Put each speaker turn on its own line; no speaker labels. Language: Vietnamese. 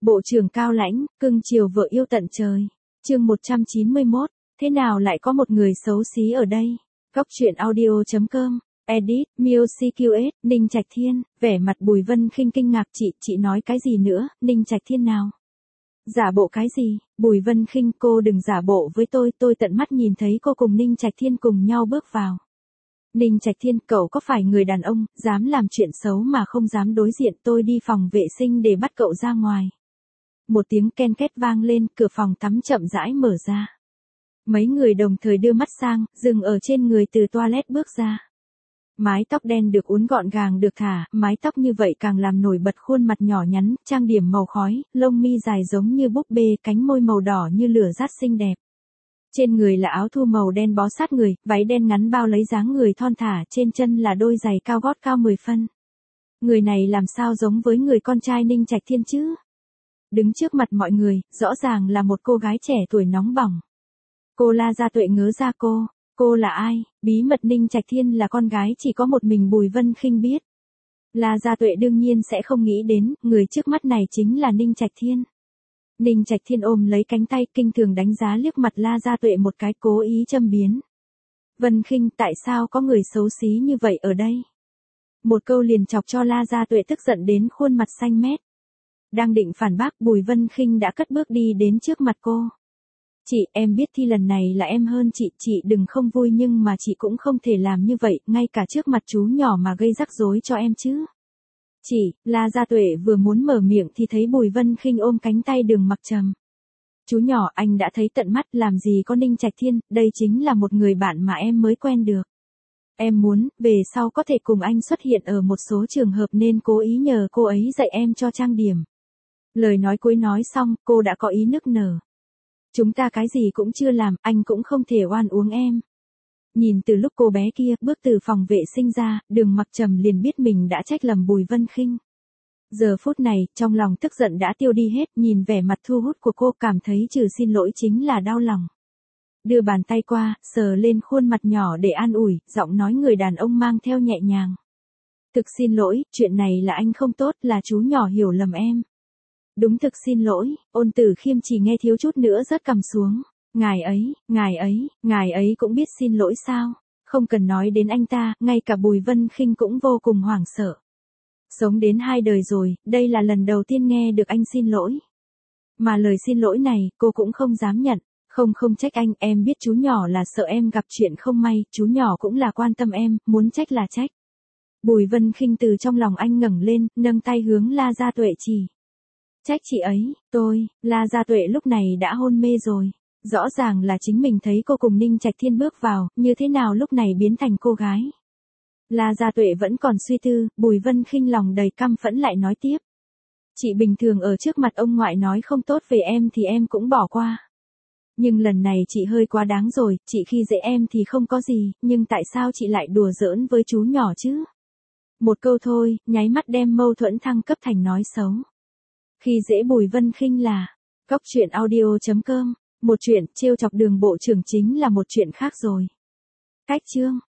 Bộ trưởng cao lãnh, cưng chiều vợ yêu tận trời. Chương 191, thế nào lại có một người xấu xí ở đây? Góc truyện audio.com, edit, music QS, Ninh Trạch Thiên, vẻ mặt Bùi Vân Khinh kinh ngạc. Chị nói cái gì nữa, Ninh Trạch Thiên nào? Giả bộ cái gì? Bùi Vân Khinh, cô đừng giả bộ với tôi tận mắt nhìn thấy cô cùng Ninh Trạch Thiên cùng nhau bước vào. Ninh Trạch Thiên, cậu có phải người đàn ông, dám làm chuyện xấu mà không dám đối diện, tôi đi phòng vệ sinh để bắt cậu ra ngoài. Một tiếng ken két vang lên, cửa phòng tắm chậm rãi mở ra. Mấy người đồng thời đưa mắt sang, dừng ở trên người từ toilet bước ra. Mái tóc đen được uốn gọn gàng được thả, mái tóc như vậy càng làm nổi bật khuôn mặt nhỏ nhắn, trang điểm màu khói, lông mi dài giống như búp bê, cánh môi màu đỏ như lửa rát xinh đẹp. Trên người là áo thun màu đen bó sát người, váy đen ngắn bao lấy dáng người thon thả, trên chân là đôi giày cao gót cao 10 phân. Người này làm sao giống với người con trai Ninh Trạch Thiên chứ? Đứng trước mặt mọi người, rõ ràng là một cô gái trẻ tuổi nóng bỏng. Cô La Gia Tuệ ngớ ra cô là ai? Bí mật Ninh Trạch Thiên là con gái chỉ có một mình Bùi Vân Khinh biết. La Gia Tuệ đương nhiên sẽ không nghĩ đến, người trước mắt này chính là Ninh Trạch Thiên. Ninh Trạch Thiên ôm lấy cánh tay, kinh thường đánh giá liếc mặt La Gia Tuệ một cái, cố ý châm biếm. Vân Khinh, tại sao có người xấu xí như vậy ở đây? Một câu liền chọc cho La Gia Tuệ tức giận đến khuôn mặt xanh mét. Đang định phản bác, Bùi Vân Khinh đã cất bước đi đến trước mặt cô. Chị, em biết thi lần này là em hơn chị đừng không vui nhưng mà chị cũng không thể làm như vậy, ngay cả trước mặt chú nhỏ mà gây rắc rối cho em chứ. Chị, La Gia Tuệ vừa muốn mở miệng thì thấy Bùi Vân Khinh ôm cánh tay Đường Mặc Trầm. Chú nhỏ, anh đã thấy tận mắt, làm gì có Ninh Trạch Thiên, đây chính là một người bạn mà em mới quen được. Em muốn, về sau có thể cùng anh xuất hiện ở một số trường hợp nên cố ý nhờ cô ấy dạy em cho trang điểm. Lời nói cuối nói xong, cô đã có ý nức nở. Chúng ta cái gì cũng chưa làm, anh cũng không thể oan uống em. Nhìn từ lúc cô bé kia bước từ phòng vệ sinh ra, Đường Mặc Trầm liền biết mình đã trách lầm Bùi Vân Khinh. Giờ phút này, trong lòng tức giận đã tiêu đi hết, nhìn vẻ mặt thu hút của cô cảm thấy trừ xin lỗi chính là đau lòng. Đưa bàn tay qua, sờ lên khuôn mặt nhỏ để an ủi, giọng nói người đàn ông mang theo nhẹ nhàng. Thực xin lỗi, chuyện này là anh không tốt, là chú nhỏ hiểu lầm em. Đúng, thực xin lỗi. Ôn Tử Khiêm chỉ nghe thiếu chút nữa rớt cằm xuống. Ngài ấy cũng biết xin lỗi sao? Không cần nói đến anh ta, ngay cả Bùi Vân Khinh cũng vô cùng hoảng sợ. Sống đến 2 đời rồi, đây là lần đầu tiên nghe được anh xin lỗi. Mà lời xin lỗi này, cô cũng không dám nhận. Không trách anh, em biết chú nhỏ là sợ em gặp chuyện không may, chú nhỏ cũng là quan tâm em, muốn trách là trách. Bùi Vân Khinh từ trong lòng anh ngẩng lên, nâng tay hướng La Gia Tuệ chỉ. Trách chị ấy, La Gia Tuệ lúc này đã hôn mê rồi. Rõ ràng là chính mình thấy cô cùng Ninh Trạch Thiên bước vào, như thế nào lúc này biến thành cô gái. La Gia Tuệ vẫn còn suy tư, Bùi Vân Khinh lòng đầy căm phẫn lại nói tiếp. Chị bình thường ở trước mặt ông ngoại nói không tốt về em thì em cũng bỏ qua. Nhưng lần này chị hơi quá đáng rồi, chị khi dễ em thì không có gì, nhưng tại sao chị lại đùa giỡn với chú nhỏ chứ? Một câu thôi, nháy mắt đem mâu thuẫn thăng cấp thành nói xấu. Khi dễ Bùi Vân Khinh là, góc truyện audio.com, một chuyện trêu chọc Đường bộ trưởng chính là một chuyện khác rồi. Cách chương.